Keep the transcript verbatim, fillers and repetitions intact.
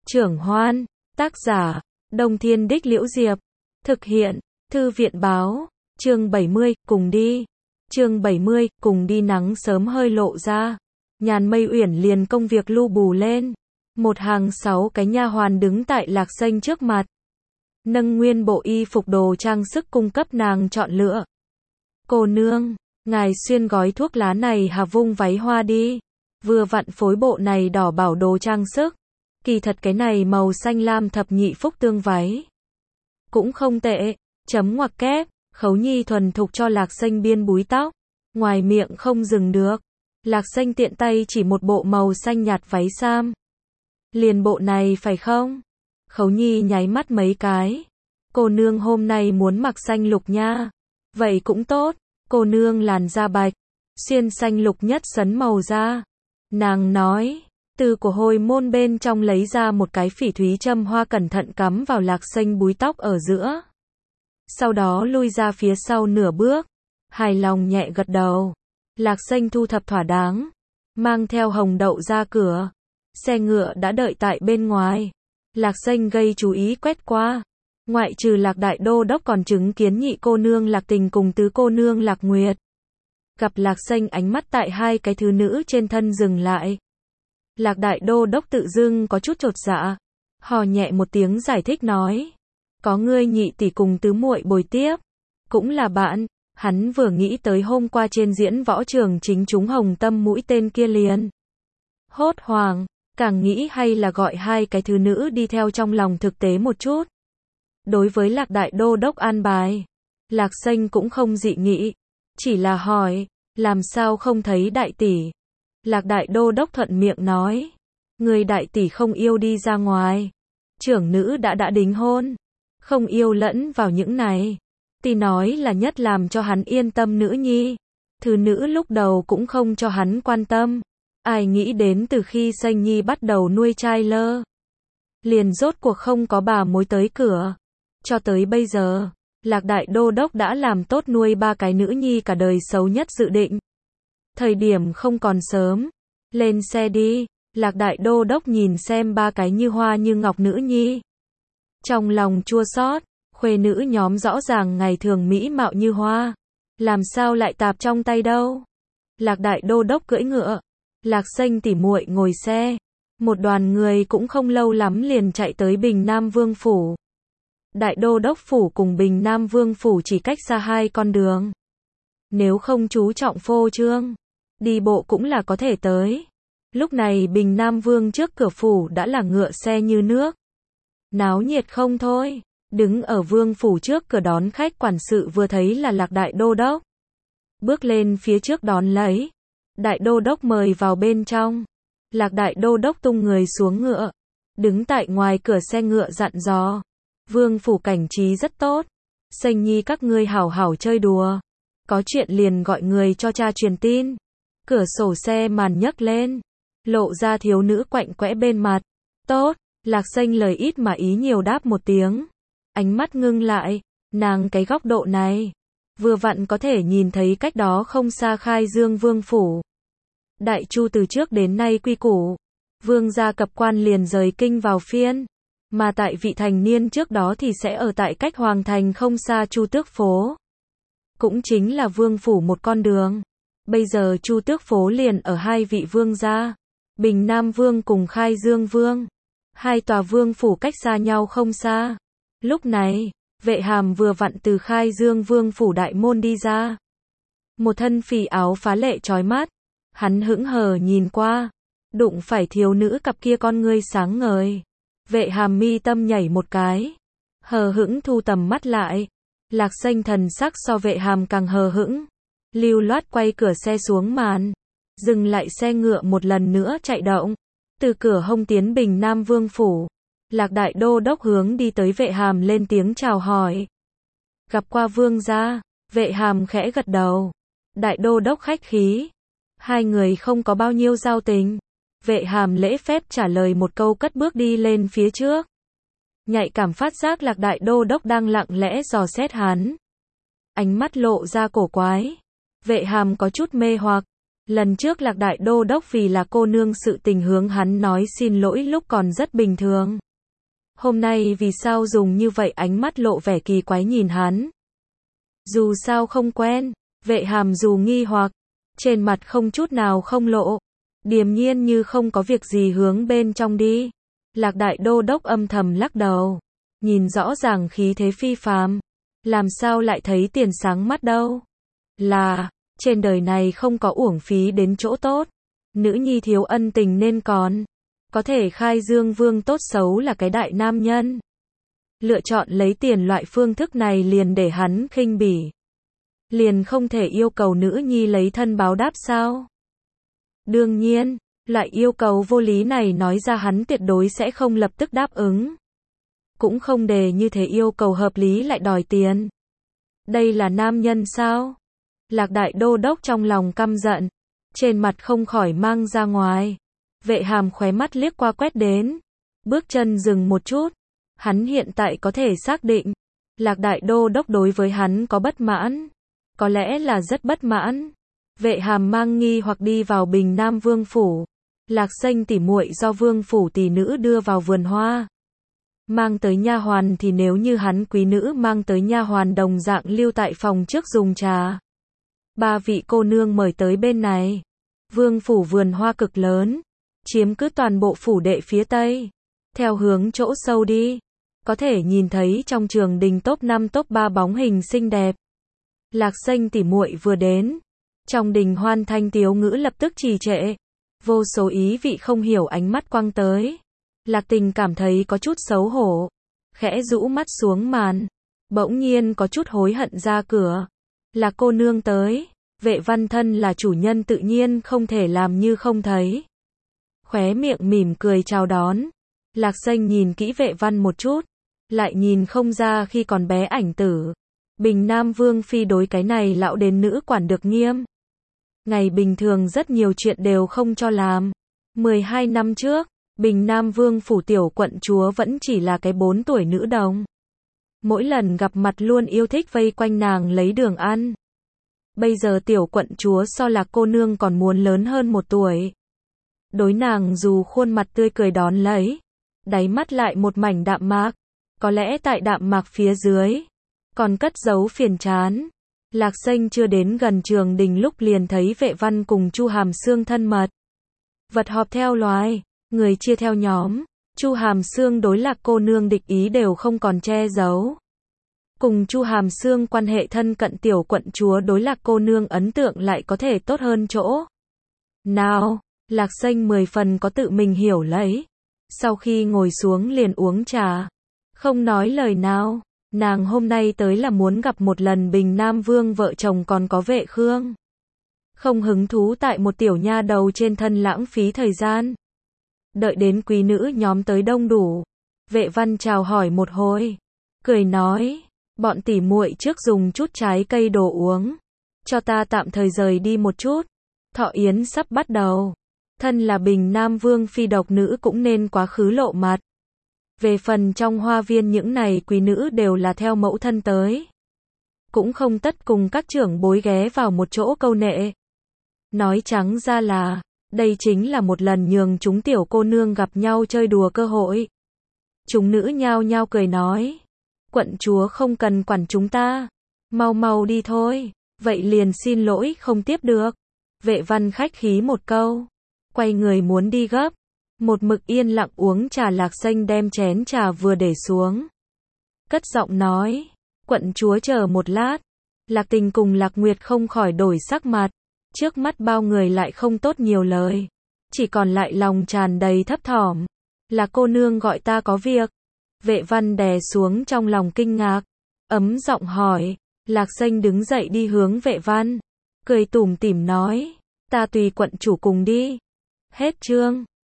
Trưởng Hoan, tác giả, Đông Thiên Đích Liễu Diệp, thực hiện, Thư viện báo, chương bảy mươi, cùng đi. Chương bảy mươi, cùng đi nắng sớm hơi lộ ra. Nhàn Mây Uyển liền công việc lu bù lên. Một hàng sáu cái nha hoàn đứng tại Lạc Xanh trước mặt. Nâng nguyên bộ y phục đồ trang sức cung cấp nàng chọn lựa. Cô nương, ngài xuyên gói thuốc lá này hà vung váy hoa đi. Vừa vặn phối bộ này đỏ bảo đồ trang sức. Kỳ thật cái này màu xanh lam thập nhị phúc tương váy cũng không tệ. Chấm ngoặc kép, Khấu Nhi thuần thục cho Lạc Xanh biên búi tóc. Ngoài miệng không dừng được. Lạc Xanh tiện tay chỉ một bộ màu xanh nhạt váy sam. Liền bộ này phải không? Khấu Nhi nháy mắt mấy cái. Cô nương hôm nay muốn mặc xanh lục nha. Vậy cũng tốt. Cô nương làn da bạch. Xuyên xanh lục nhất sấn màu da. Nàng nói. Từ của hồi môn bên trong lấy ra một cái phỉ thúy châm hoa cẩn thận cắm vào Lạc Xanh búi tóc ở giữa. Sau đó lui ra phía sau nửa bước. Hài lòng nhẹ gật đầu. Lạc Xanh thu thập thỏa đáng. Mang theo hồng đậu ra cửa. Xe ngựa đã đợi tại bên ngoài. Lạc Xanh gây chú ý quét qua. Ngoại trừ Lạc Đại Đô Đốc còn chứng kiến nhị cô nương Lạc Tình cùng tứ cô nương Lạc Nguyệt. Gặp Lạc Xanh ánh mắt tại hai cái thứ nữ trên thân dừng lại. Lạc Đại Đô Đốc tự dưng có chút chột dạ. Hò nhẹ một tiếng giải thích nói. Có ngươi nhị tỷ cùng tứ muội bồi tiếp. Cũng là bạn. Hắn vừa nghĩ tới hôm qua trên diễn võ trường chính chúng hồng tâm mũi tên kia liền. Hốt hoảng. Càng nghĩ hay là gọi hai cái thứ nữ đi theo trong lòng thực tế một chút. Đối với Lạc Đại Đô Đốc an bài. Lạc Xanh cũng không dị nghị. Chỉ là hỏi. Làm sao không thấy đại tỷ? Lạc Đại Đô Đốc thuận miệng nói. Người đại tỷ không yêu đi ra ngoài. Trưởng nữ đã đã đính hôn. Không yêu lẫn vào những này. Tỷ nói là nhất làm cho hắn yên tâm nữ nhi. Thứ nữ lúc đầu cũng không cho hắn quan tâm. Ai nghĩ đến từ khi Xanh Nhi bắt đầu nuôi trai lơ. Liền rốt cuộc không có bà mối tới cửa. Cho tới bây giờ, Lạc Đại Đô Đốc đã làm tốt nuôi ba cái nữ nhi cả đời xấu nhất dự định. Thời điểm không còn sớm. Lên xe đi. Lạc Đại Đô Đốc nhìn xem ba cái như hoa như ngọc nữ nhi. Trong lòng chua xót. Khuê nữ nhóm rõ ràng ngày thường mỹ mạo như hoa. Làm sao lại tạp trong tay đâu. Lạc Đại Đô Đốc cưỡi ngựa. Lạc Xanh tỉ muội ngồi xe. Một đoàn người cũng không lâu lắm liền chạy tới Bình Nam Vương Phủ. Đại Đô Đốc Phủ cùng Bình Nam Vương Phủ chỉ cách xa hai con đường. Nếu không chú trọng phô trương, đi bộ cũng là có thể tới. Lúc này Bình Nam Vương trước cửa phủ đã là ngựa xe như nước. Náo nhiệt không thôi. Đứng ở Vương Phủ trước cửa đón khách quản sự vừa thấy là Lạc Đại Đô Đốc. Bước lên phía trước đón lấy. Đại Đô Đốc mời vào bên trong. Lạc Đại Đô Đốc tung người xuống ngựa. Đứng tại ngoài cửa xe ngựa dặn dò. Vương Phủ cảnh trí rất tốt. Xanh Nhi các ngươi hảo hảo chơi đùa. Có chuyện liền gọi người cho cha truyền tin. Cửa sổ xe màn nhấc lên. Lộ ra thiếu nữ quạnh quẽ bên mặt. Tốt. Lạc Xanh lời ít mà ý nhiều đáp một tiếng. Ánh mắt ngưng lại. Nàng cái góc độ này. Vừa vặn có thể nhìn thấy cách đó không xa Khai Dương Vương Phủ. Đại Chu từ trước đến nay quy củ. Vương gia cập quan liền rời kinh vào phiên. Mà tại vị thành niên trước đó thì sẽ ở tại cách Hoàng Thành không xa Chu Tước Phố. Cũng chính là Vương Phủ một con đường. Bây giờ Chu Tước Phố liền ở hai vị vương gia. Bình Nam Vương cùng Khai Dương Vương. Hai tòa Vương Phủ cách xa nhau không xa. Lúc này, Vệ Hàm vừa vặn từ Khai Dương Vương Phủ đại môn đi ra. Một thân phì áo phá lệ chói mắt. Hắn hững hờ nhìn qua. Đụng phải thiếu nữ cặp kia con ngươi sáng ngời. Vệ Hàm mi tâm nhảy một cái. Hờ hững thu tầm mắt lại. Lạc Xanh thần sắc so Vệ Hàm càng hờ hững. Lưu loát quay cửa xe xuống màn. Dừng lại xe ngựa một lần nữa chạy động. Từ cửa hông tiến Bình Nam Vương Phủ. Lạc Đại Đô Đốc hướng đi tới Vệ Hàm lên tiếng chào hỏi. Gặp qua vương gia. Vệ Hàm khẽ gật đầu. Đại Đô Đốc khách khí. Hai người không có bao nhiêu giao tình. Vệ Hàm lễ phép trả lời một câu cất bước đi lên phía trước. Nhạy cảm phát giác Lạc Đại Đô Đốc đang lặng lẽ dò xét hắn. Ánh mắt lộ ra cổ quái. Vệ Hàm có chút mê hoặc. Lần trước Lạc Đại Đô Đốc vì là cô nương sự tình hướng hắn nói xin lỗi lúc còn rất bình thường. Hôm nay vì sao dùng như vậy ánh mắt lộ vẻ kỳ quái nhìn hắn. Dù sao không quen, Vệ Hàm dù nghi hoặc, trên mặt không chút nào không lộ, điềm nhiên như không có việc gì hướng bên trong đi. Lạc Đại Đô Đốc âm thầm lắc đầu, nhìn rõ ràng khí thế phi phàm, làm sao lại thấy tiền sáng mắt đâu. Là, trên đời này không có uổng phí đến chỗ tốt, nữ nhi thiếu ân tình nên còn, có thể khai dương vương tốt xấu là cái đại nam nhân. Lựa chọn lấy tiền loại phương thức này liền để hắn khinh bỉ. Liền không thể yêu cầu nữ nhi lấy thân báo đáp sao? Đương nhiên, loại yêu cầu vô lý này nói ra hắn tuyệt đối sẽ không lập tức đáp ứng. Cũng không để như thế yêu cầu hợp lý lại đòi tiền. Đây là nam nhân sao? Lạc Đại Đô Đốc trong lòng căm giận, trên mặt không khỏi mang ra ngoài. Vệ Hàm khóe mắt liếc qua quét đến, bước chân dừng một chút. Hắn hiện tại có thể xác định, Lạc Đại Đô Đốc đối với hắn có bất mãn, có lẽ là rất bất mãn. Vệ Hàm mang nghi hoặc đi vào Bình Nam Vương phủ. Lạc Xanh tỉ muội do Vương phủ tỷ nữ đưa vào vườn hoa. Mang tới nha hoàn thì nếu như hắn quý nữ mang tới nha hoàn đồng dạng lưu tại phòng trước dùng trà. Ba vị cô nương mời tới bên này. Vương phủ vườn hoa cực lớn, chiếm cứ toàn bộ phủ đệ phía tây. Theo hướng chỗ sâu đi, có thể nhìn thấy trong trường đình top năm top ba bóng hình xinh đẹp. Lạc Xanh tỉ muội vừa đến, trong đình hoan thanh tiếu ngữ lập tức trì trệ. Vô số ý vị không hiểu ánh mắt quăng tới. Lạc Tình cảm thấy có chút xấu hổ, khẽ rũ mắt xuống màn, bỗng nhiên có chút hối hận ra cửa. Lạc cô nương tới, Vệ Văn thân là chủ nhân tự nhiên không thể làm như không thấy. Khóe miệng mỉm cười chào đón. Lạc Xanh nhìn kỹ Vệ Văn một chút, lại nhìn không ra khi còn bé ảnh tử. Bình Nam Vương phi đối cái này lão đến nữ quản được nghiêm. Ngày bình thường rất nhiều chuyện đều không cho làm. mười hai năm trước, Bình Nam Vương phủ tiểu quận chúa vẫn chỉ là cái bốn tuổi nữ đồng. Mỗi lần gặp mặt luôn yêu thích vây quanh nàng lấy đường ăn. Bây giờ tiểu quận chúa so Lạc cô nương còn muốn lớn hơn một tuổi. Đối nàng dù khuôn mặt tươi cười đón lấy, đáy mắt lại một mảnh đạm mạc. Có lẽ tại đạm mạc phía dưới, còn cất giấu phiền chán. Lạc Xanh chưa đến gần trường đình lúc liền thấy Vệ Văn cùng Chu Hàm Xương thân mật. Vật họp theo loài, người chia theo nhóm. Chu Hàm Xương đối Lạc cô nương địch ý đều không còn che giấu. Cùng Chu Hàm Xương quan hệ thân cận tiểu quận chúa đối Lạc cô nương ấn tượng lại có thể tốt hơn chỗ nào. Lạc Xanh mười phần có tự mình hiểu lấy. Sau khi ngồi xuống liền uống trà, không nói lời nào. Nàng hôm nay tới là muốn gặp một lần Bình Nam Vương vợ chồng còn có Vệ Khương. Không hứng thú tại một tiểu nha đầu trên thân lãng phí thời gian. Đợi đến quý nữ nhóm tới đông đủ, Vệ Văn chào hỏi một hồi, cười nói, bọn tỉ muội trước dùng chút trái cây đồ uống, cho ta tạm thời rời đi một chút. Thọ yến sắp bắt đầu, thân là Bình Nam Vương phi độc nữ cũng nên quá khứ lộ mặt. Về phần trong hoa viên những này quý nữ đều là theo mẫu thân tới. Cũng không tất cùng các trưởng bối ghé vào một chỗ câu nệ. Nói trắng ra là, đây chính là một lần nhường chúng tiểu cô nương gặp nhau chơi đùa cơ hội. Chúng nữ nhao nhao cười nói, quận chúa không cần quản chúng ta, mau mau đi thôi, vậy liền xin lỗi không tiếp được. Vệ Văn khách khí một câu, quay người muốn đi gấp. Một mực yên lặng uống trà Lạc Xanh đem chén trà vừa để xuống, cất giọng nói, quận chúa chờ một lát. Lạc Tình cùng Lạc Nguyệt không khỏi đổi sắc mặt, trước mắt bao người lại không tốt nhiều lời, chỉ còn lại lòng tràn đầy thấp thỏm. Là cô nương gọi ta có việc. Vệ Văn đè xuống trong lòng kinh ngạc, ấm giọng hỏi. Lạc Xanh đứng dậy đi hướng Vệ Văn, cười tủm tỉm nói, ta tùy quận chủ cùng đi. Hết chương.